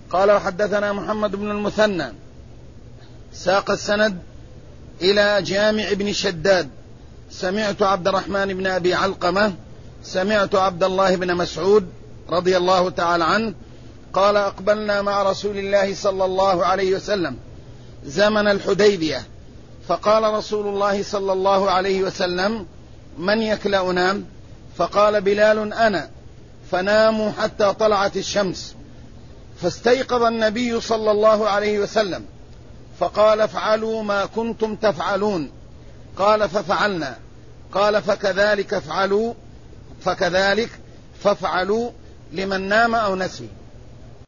قال وحدثنا محمد بن المثنى ساق السند إلى جامع بن شداد سمعت عبد الرحمن بن أبي علقمة سمعت عبد الله بن مسعود رضي الله تعالى عنه قال أقبلنا مع رسول الله صلى الله عليه وسلم زمن الحديبية فقال رسول الله صلى الله عليه وسلم من يكلأنا؟ فقال بلال أنا، فناموا حتى طلعت الشمس، فاستيقظ النبي صلى الله عليه وسلم فقال افعلوا ما كنتم تفعلون، قال ففعلنا، قال فكذلك فافعلوا لمن نام أو نسي.